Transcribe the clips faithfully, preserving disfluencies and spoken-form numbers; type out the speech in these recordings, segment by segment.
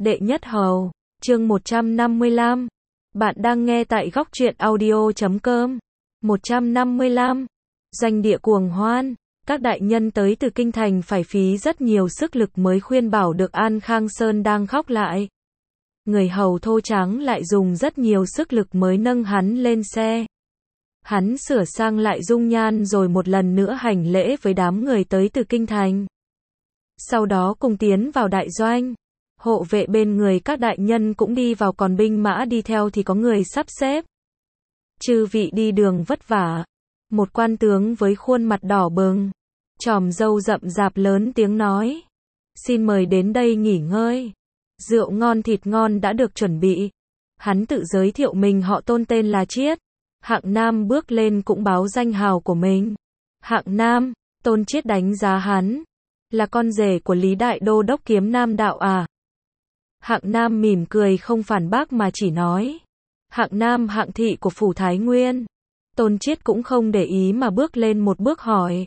Đệ nhất hầu, chương một trăm năm mươi lăm. Bạn đang nghe tại góc truyện audio chấm com. một trăm năm mươi lăm. Doanh địa cuồng hoan. Các đại nhân tới từ kinh thành phải phí rất nhiều sức lực mới khuyên bảo được An Khang Sơn đang khóc lại. Người hầu thô tráng lại dùng rất nhiều sức lực mới nâng hắn lên xe. Hắn sửa sang lại dung nhan rồi một lần nữa hành lễ với đám người tới từ kinh thành. Sau đó cùng tiến vào đại doanh. Hộ vệ bên người các đại nhân cũng đi vào, còn binh mã đi theo thì có người sắp xếp. Chư vị đi đường vất vả. Một quan tướng với khuôn mặt đỏ bừng, chòm râu rậm rạp lớn tiếng nói. Xin mời đến đây nghỉ ngơi. Rượu ngon thịt ngon đã được chuẩn bị. Hắn tự giới thiệu mình họ Tôn, tên là Chiết. Hạng Nam bước lên cũng báo danh hào của mình. Hạng Nam, Tôn Chiết đánh giá hắn. Là con rể của Lý Đại Đô Đốc Kiếm Nam Đạo à? Hạng Nam mỉm cười không phản bác mà chỉ nói. Hạng Nam hạng thị của phủ Thái Nguyên. Tôn Chiết cũng không để ý mà bước lên một bước hỏi.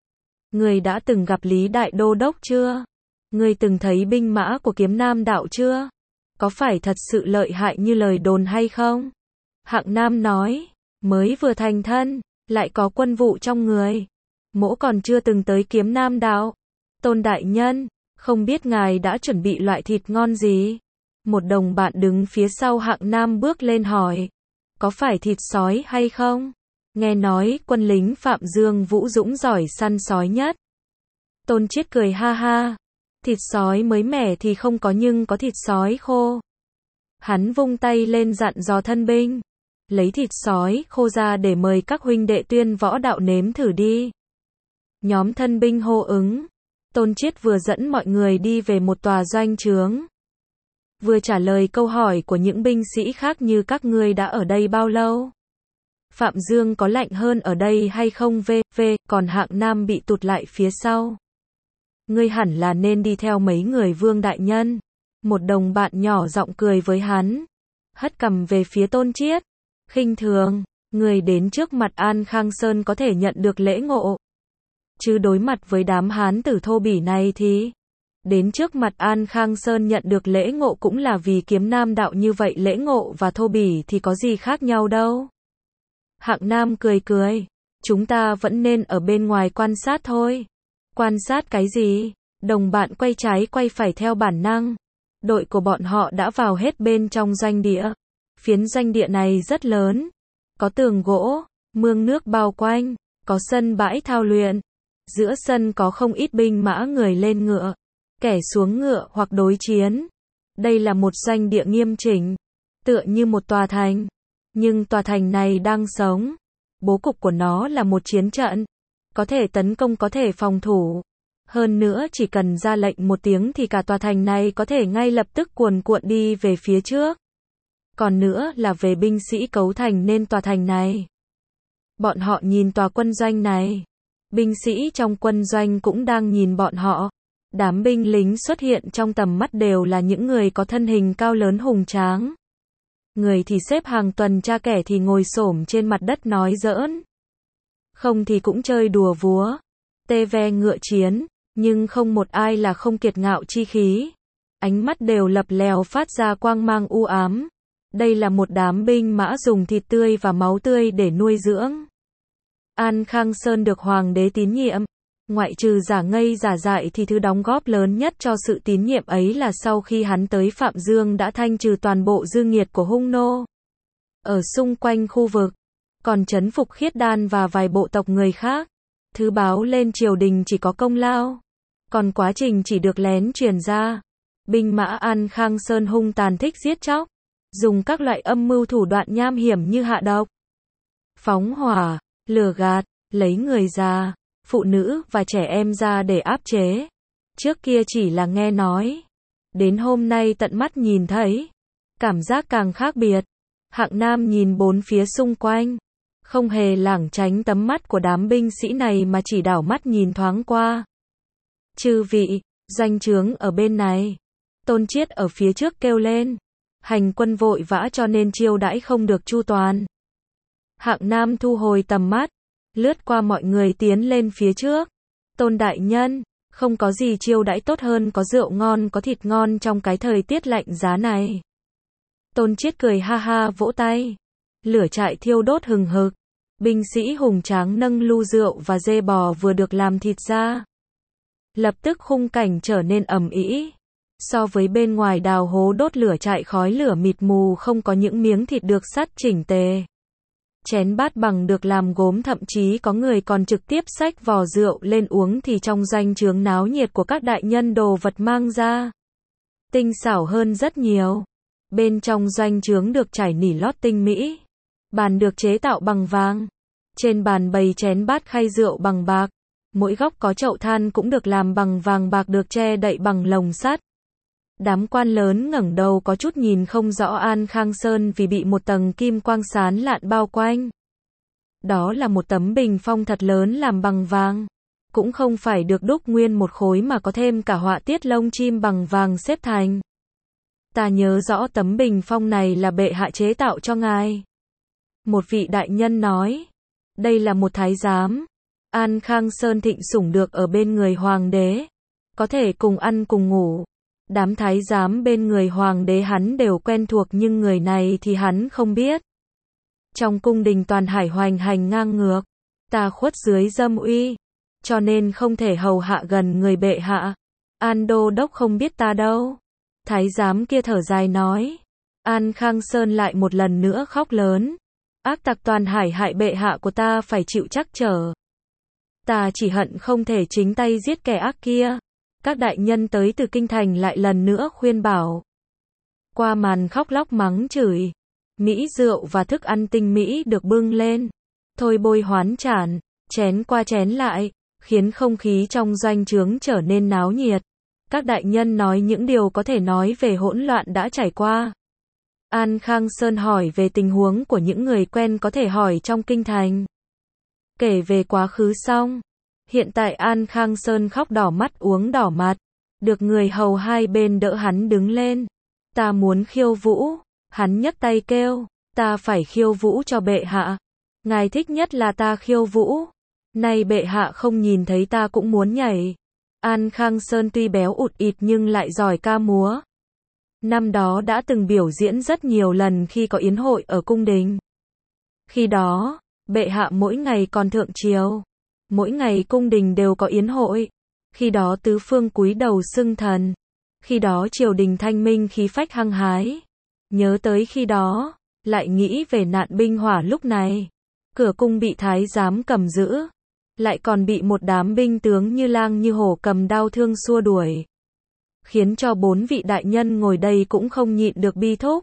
Người đã từng gặp Lý Đại Đô Đốc chưa? Người từng thấy binh mã của Kiếm Nam Đạo chưa? Có phải thật sự lợi hại như lời đồn hay không? Hạng Nam nói. Mới vừa thành thân, lại có quân vụ trong người. Mỗ còn chưa từng tới Kiếm Nam Đạo. Tôn đại nhân, không biết ngài đã chuẩn bị loại thịt ngon gì? Một đồng bạn đứng phía sau Hạng Nam bước lên hỏi. Có phải thịt sói hay không? Nghe nói quân lính Phạm Dương Vũ Dũng giỏi săn sói nhất. Tôn Chiết cười ha ha. Thịt sói mới mẻ thì không có, nhưng có thịt sói khô. Hắn vung tay lên dặn dò thân binh. Lấy thịt sói khô ra để mời các huynh đệ tuyên võ đạo nếm thử đi. Nhóm thân binh hô ứng. Tôn Chiết vừa dẫn mọi người đi về một tòa doanh trướng. Vừa trả lời câu hỏi của những binh sĩ khác như các ngươi đã ở đây bao lâu? Phạm Dương có lạnh hơn ở đây hay không? Vê, vê, còn Hạng Nam bị tụt lại phía sau. Ngươi hẳn là nên đi theo mấy người Vương đại nhân. Một đồng bạn nhỏ giọng cười với hắn. Hất cằm về phía Tôn Chiết. Khinh thường, người đến trước mặt An Khang Sơn có thể nhận được lễ ngộ. Chứ đối mặt với đám hán tử thô bỉ này thì... Đến trước mặt An Khang Sơn nhận được lễ ngộ cũng là vì Kiếm Nam Đạo, như vậy lễ ngộ và thô bỉ thì có gì khác nhau đâu. Hạng Nam cười cười. Chúng ta vẫn nên ở bên ngoài quan sát thôi. Quan sát cái gì? Đồng bạn quay trái quay phải theo bản năng. Đội của bọn họ đã vào hết bên trong doanh địa. Phiến doanh địa này rất lớn. Có tường gỗ, mương nước bao quanh, có sân bãi thao luyện. Giữa sân có không ít binh mã, người lên ngựa, kẻ xuống ngựa hoặc đối chiến. Đây là một doanh địa nghiêm chỉnh, tựa như một tòa thành. Nhưng tòa thành này đang sống. Bố cục của nó là một chiến trận. Có thể tấn công, có thể phòng thủ. Hơn nữa chỉ cần ra lệnh một tiếng thì cả tòa thành này có thể ngay lập tức cuồn cuộn đi về phía trước. Còn nữa là về binh sĩ cấu thành nên tòa thành này. Bọn họ nhìn tòa quân doanh này. Binh sĩ trong quân doanh cũng đang nhìn bọn họ. Đám binh lính xuất hiện trong tầm mắt đều là những người có thân hình cao lớn hùng tráng. Người thì xếp hàng tuần tra, kẻ thì ngồi xổm trên mặt đất nói giỡn. Không thì cũng chơi đùa vúa, tê ve ngựa chiến, nhưng không một ai là không kiệt ngạo chi khí. Ánh mắt đều lập lèo phát ra quang mang u ám. Đây là một đám binh mã dùng thịt tươi và máu tươi để nuôi dưỡng. An Khang Sơn được hoàng đế tín nhiệm. Ngoại trừ giả ngây giả dại thì thứ đóng góp lớn nhất cho sự tín nhiệm ấy là sau khi hắn tới Phạm Dương đã thanh trừ toàn bộ dư nghiệt của hung nô. Ở xung quanh khu vực, còn trấn phục Khiết Đan và vài bộ tộc người khác. Thứ báo lên triều đình chỉ có công lao. Còn quá trình chỉ được lén truyền ra. Binh mã An Khang Sơn hung tàn, thích giết chóc. Dùng các loại âm mưu thủ đoạn nham hiểm như hạ độc, phóng hỏa, lừa gạt, lấy người già, phụ nữ và trẻ em ra để áp chế. Trước kia chỉ là nghe nói. Đến hôm nay tận mắt nhìn thấy. Cảm giác càng khác biệt. Hạng Nam nhìn bốn phía xung quanh. Không hề lảng tránh tấm mắt của đám binh sĩ này mà chỉ đảo mắt nhìn thoáng qua. Chư vị, doanh trướng ở bên này. Tôn Chiết ở phía trước kêu lên. Hành quân vội vã cho nên chiêu đãi không được chu toàn. Hạng Nam thu hồi tầm mắt, lướt qua mọi người tiến lên phía trước. Tôn đại nhân, Không có gì chiêu đãi tốt hơn có rượu ngon có thịt ngon trong cái thời tiết lạnh giá này. Tôn Chiết cười ha ha vỗ tay. Lửa trại thiêu đốt hừng hực. Binh sĩ hùng tráng nâng lu rượu và dê bò vừa được làm thịt ra. Lập tức khung cảnh trở nên ầm ĩ. So với bên ngoài đào hố đốt lửa trại khói lửa mịt mù không có những miếng thịt được sắt chỉnh tề. Chén bát bằng được làm gốm thậm chí có người còn trực tiếp xách vò rượu lên uống thì trong doanh trướng náo nhiệt của các đại nhân đồ vật mang ra. Tinh xảo hơn rất nhiều. Bên trong doanh trướng được trải nỉ lót tinh mỹ. Bàn được chế tạo bằng vàng. Trên bàn bày chén bát khay rượu bằng bạc. Mỗi góc có chậu than cũng được làm bằng vàng bạc được che đậy bằng lồng sắt. Đám quan lớn ngẩng đầu có chút nhìn không rõ An Khang Sơn vì bị một tầng kim quang sáng lạn bao quanh. Đó là một tấm bình phong thật lớn làm bằng vàng. Cũng không phải được đúc nguyên một khối mà có thêm cả họa tiết lông chim bằng vàng xếp thành. Ta nhớ rõ tấm bình phong này là bệ hạ chế tạo cho ngài. Một vị đại nhân nói. Đây là một thái giám. An Khang Sơn thịnh sủng được ở bên người hoàng đế. Có thể cùng ăn cùng ngủ. Đám thái giám bên người hoàng đế hắn đều quen thuộc nhưng người này thì hắn không biết. Trong cung đình toàn hải hoành hành ngang ngược. Ta khuất dưới dâm uy. Cho nên không thể hầu hạ gần người bệ hạ. An đô đốc không biết ta đâu. Thái giám kia thở dài nói. An Khang Sơn lại một lần nữa khóc lớn. Ác tặc toàn hải hại bệ hạ của ta phải chịu trắc trở. Ta chỉ hận không thể chính tay giết kẻ ác kia. Các đại nhân tới từ kinh thành lại lần nữa khuyên bảo. Qua màn khóc lóc mắng chửi. Mỹ rượu và thức ăn tinh mỹ được bưng lên. Thôi bôi hoán tràn. Chén qua chén lại. Khiến không khí trong doanh trướng trở nên náo nhiệt. Các đại nhân nói những điều có thể nói về hỗn loạn đã trải qua. An Khang Sơn hỏi về tình huống của những người quen có thể hỏi trong kinh thành. Kể về quá khứ xong. Hiện tại An Khang Sơn khóc đỏ mắt uống đỏ mặt. Được người hầu hai bên đỡ hắn đứng lên. Ta muốn khiêu vũ. Hắn nhấc tay kêu. Ta phải khiêu vũ cho bệ hạ. Ngài thích nhất là ta khiêu vũ. Nay bệ hạ không nhìn thấy ta cũng muốn nhảy. An Khang Sơn tuy béo ụt ịt nhưng lại giỏi ca múa. Năm đó đã từng biểu diễn rất nhiều lần khi có yến hội ở cung đình. Khi đó, bệ hạ mỗi ngày còn thượng triều. Mỗi ngày cung đình đều có yến hội. Khi đó tứ phương cúi đầu xưng thần. Khi đó triều đình thanh minh khí phách hăng hái. Nhớ tới khi đó, lại nghĩ về nạn binh hỏa lúc này. Cửa cung bị thái giám cầm giữ. Lại còn bị một đám binh tướng như lang như hổ cầm đao thương xua đuổi. Khiến cho bốn vị đại nhân ngồi đây cũng không nhịn được bi thúc.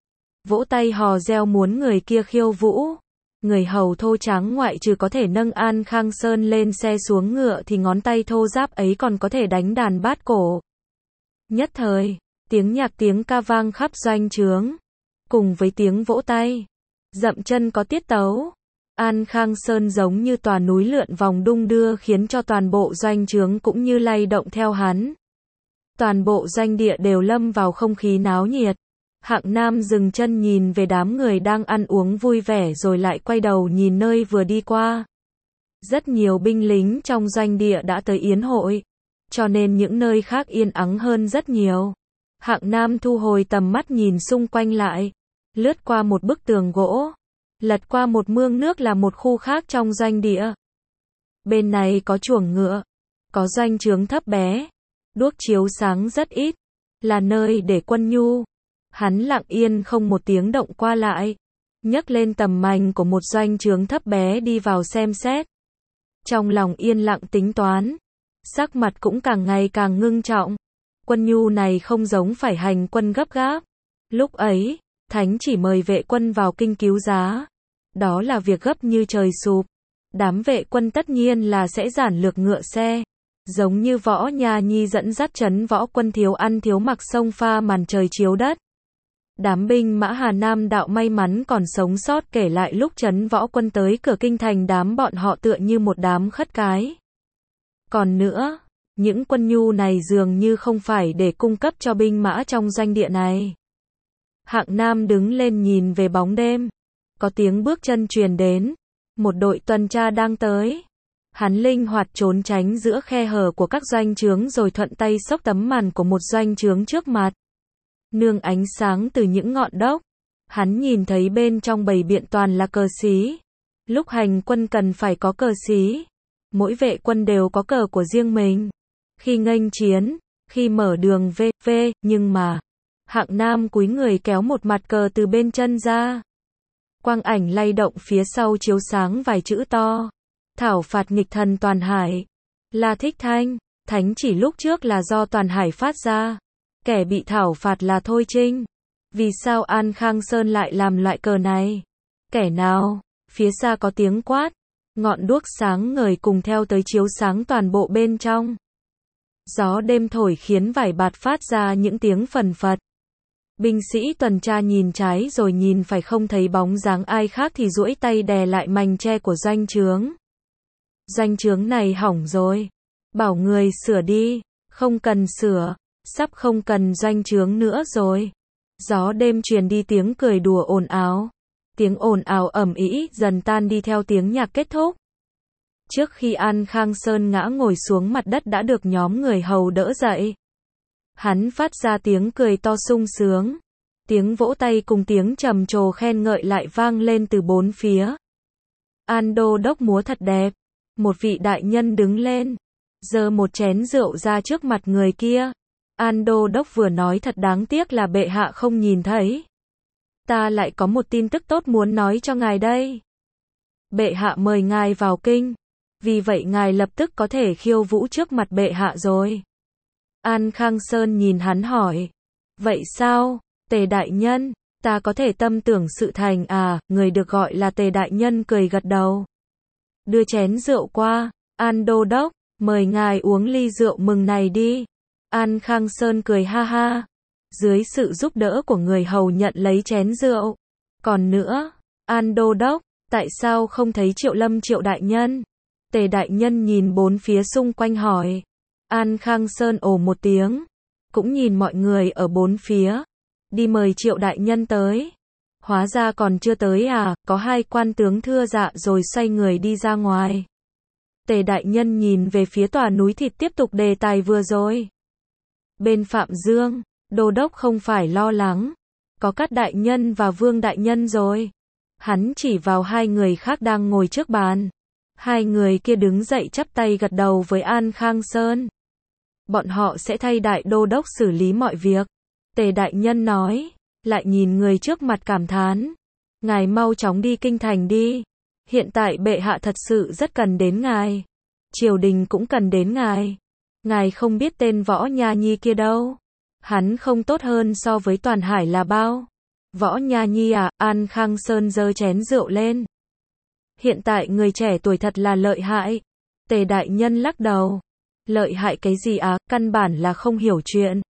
Vỗ tay hò reo muốn người kia khiêu vũ. Người hầu thô tráng ngoại trừ có thể nâng An Khang Sơn lên xe xuống ngựa thì ngón tay thô ráp ấy còn có thể đánh đàn bát cổ. Nhất thời, tiếng nhạc tiếng ca vang khắp doanh trướng. Cùng với tiếng vỗ tay. Dậm chân có tiết tấu. An Khang Sơn giống như tòa núi lượn vòng đung đưa khiến cho toàn bộ doanh trướng cũng như lay động theo hắn. Toàn bộ doanh địa đều lâm vào không khí náo nhiệt. Hạng Nam dừng chân nhìn về đám người đang ăn uống vui vẻ rồi lại quay đầu nhìn nơi vừa đi qua. Rất nhiều binh lính trong doanh địa đã tới yến hội. Cho nên những nơi khác yên ắng hơn rất nhiều. Hạng Nam thu hồi tầm mắt nhìn xung quanh lại. Lướt qua một bức tường gỗ. Lật qua một mương nước là một khu khác trong doanh địa. Bên này có chuồng ngựa. Có doanh trướng thấp bé. Đuốc chiếu sáng rất ít. Là nơi để quân nhu. Hắn lặng yên không một tiếng động qua lại. Nhấc lên tầm mành của một doanh trướng thấp bé đi vào xem xét. Trong lòng yên lặng tính toán. Sắc mặt cũng càng ngày càng ngưng trọng. Quân nhu này không giống phải hành quân gấp gáp. Lúc ấy, Thánh chỉ mời vệ quân vào kinh cứu giá. Đó là việc gấp như trời sụp. Đám vệ quân tất nhiên là sẽ giản lược ngựa xe. Giống như Võ Nha Nhi dẫn dắt trấn võ quân thiếu ăn thiếu mặc sông pha màn trời chiếu đất. Đám binh mã Hà Nam đạo may mắn còn sống sót kể lại lúc trấn võ quân tới cửa kinh thành đám bọn họ tựa như một đám khất cái. Còn nữa, những quân nhu này dường như không phải để cung cấp cho binh mã trong doanh địa này. Hạng Nam đứng lên nhìn về bóng đêm. Có tiếng bước chân truyền đến. Một đội tuần tra đang tới. Hắn linh hoạt trốn tránh giữa khe hở của các doanh trướng rồi thuận tay xốc tấm màn của một doanh trướng trước mặt. Nương ánh sáng từ những ngọn đốc, hắn nhìn thấy bên trong bầy biện toàn là cờ xí. Lúc hành quân cần phải có cờ xí. Mỗi vệ quân đều có cờ của riêng mình. Khi nghênh chiến, khi mở đường vê vê, nhưng mà Hạng Nam cúi người kéo một mặt cờ từ bên chân ra. Quang ảnh lay động phía sau chiếu sáng vài chữ to. Thảo phạt nghịch thần Toàn Hải. Là Thích Thanh. Thánh chỉ lúc trước là do Toàn Hải phát ra. Kẻ bị thảo phạt là Thôi Trinh. Vì sao An Khang Sơn lại làm loại cờ này? Kẻ nào? Phía xa có tiếng quát. Ngọn đuốc sáng ngời cùng theo tới chiếu sáng toàn bộ bên trong. Gió đêm thổi khiến vải bạt phát ra những tiếng phần phật. Binh sĩ tuần tra nhìn trái rồi nhìn phải không thấy bóng dáng ai khác thì duỗi tay đè lại mành tre của doanh trướng. Doanh trướng này hỏng rồi. Bảo người sửa đi. Không cần sửa. Sắp không cần doanh trướng nữa rồi. Gió đêm truyền đi tiếng cười đùa ồn ào. Tiếng ồn ào ầm ĩ dần tan đi theo tiếng nhạc kết thúc. Trước khi An Khang Sơn ngã ngồi xuống mặt đất đã được nhóm người hầu đỡ dậy. Hắn phát ra tiếng cười to sung sướng. Tiếng vỗ tay cùng tiếng trầm trồ khen ngợi lại vang lên từ bốn phía. An Đô Đốc múa thật đẹp. Một vị đại nhân đứng lên, giơ một chén rượu ra trước mặt người kia. An Đô Đốc vừa nói thật đáng tiếc là bệ hạ không nhìn thấy. Ta lại có một tin tức tốt muốn nói cho ngài đây. Bệ hạ mời ngài vào kinh. Vì vậy ngài lập tức có thể khiêu vũ trước mặt bệ hạ rồi. An Khang Sơn nhìn hắn hỏi. Vậy sao, Tề đại nhân, ta có thể tâm tưởng sự thành à? Người được gọi là Tề đại nhân cười gật đầu. Đưa chén rượu qua. An Đô Đốc, mời ngài uống ly rượu mừng này đi. An Khang Sơn cười ha ha. Dưới sự giúp đỡ của người hầu nhận lấy chén rượu. Còn nữa, An Đô Đốc, tại sao không thấy Triệu Lâm Triệu đại nhân? Tề đại nhân nhìn bốn phía xung quanh hỏi. An Khang Sơn ồ một tiếng. Cũng nhìn mọi người ở bốn phía. Đi mời Triệu đại nhân tới. Hóa ra còn chưa tới à? Có hai quan tướng thưa dạ rồi xoay người đi ra ngoài. Tề đại nhân nhìn về phía tòa núi thịt tiếp tục đề tài vừa rồi. Bên Phạm Dương, Đô Đốc không phải lo lắng. Có Cát đại nhân và Vương đại nhân rồi. Hắn chỉ vào hai người khác đang ngồi trước bàn. Hai người kia đứng dậy chắp tay gật đầu với An Khang Sơn. Bọn họ sẽ thay Đại Đô Đốc xử lý mọi việc. Tề đại nhân nói, lại nhìn người trước mặt cảm thán. Ngài mau chóng đi kinh thành đi. Hiện tại bệ hạ thật sự rất cần đến ngài. Triều đình cũng cần đến ngài. Ngài không biết tên Võ Nha Nhi kia đâu. Hắn không tốt hơn so với Toàn Hải là bao. Võ Nha Nhi à? An Khang Sơn giơ chén rượu lên. Hiện tại người trẻ tuổi thật là lợi hại. Tề đại nhân lắc đầu. Lợi hại cái gì à? Căn bản là không hiểu chuyện.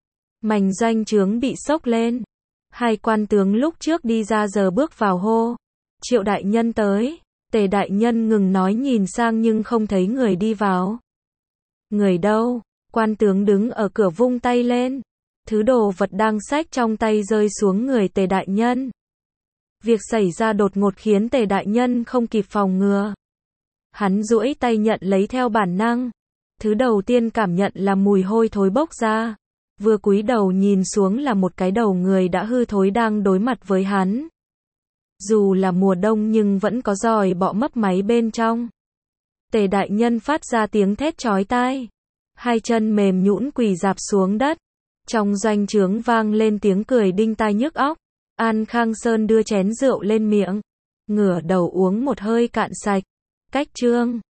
Mành doanh trướng bị sốc lên. Hai quan tướng lúc trước đi ra giờ bước vào hô. Triệu đại nhân tới. Tề đại nhân ngừng nói nhìn sang nhưng không thấy người đi vào. Người đâu? Quan tướng đứng ở cửa vung tay lên. Thứ đồ vật đang xách trong tay rơi xuống người Tề đại nhân. Việc xảy ra đột ngột khiến Tề đại nhân không kịp phòng ngừa. Hắn duỗi tay nhận lấy theo bản năng. Thứ đầu tiên cảm nhận là mùi hôi thối bốc ra. Vừa cúi đầu nhìn xuống là một cái đầu người đã hư thối đang đối mặt với hắn. Dù là mùa đông nhưng vẫn có giòi bọ mấp máy bên trong. Tề đại nhân phát ra tiếng thét chói tai. Hai chân mềm nhũn quỳ rạp xuống đất. Trong doanh trướng vang lên tiếng cười đinh tai nhức óc. An Khang Sơn đưa chén rượu lên miệng. Ngửa đầu uống một hơi cạn sạch. Cách chương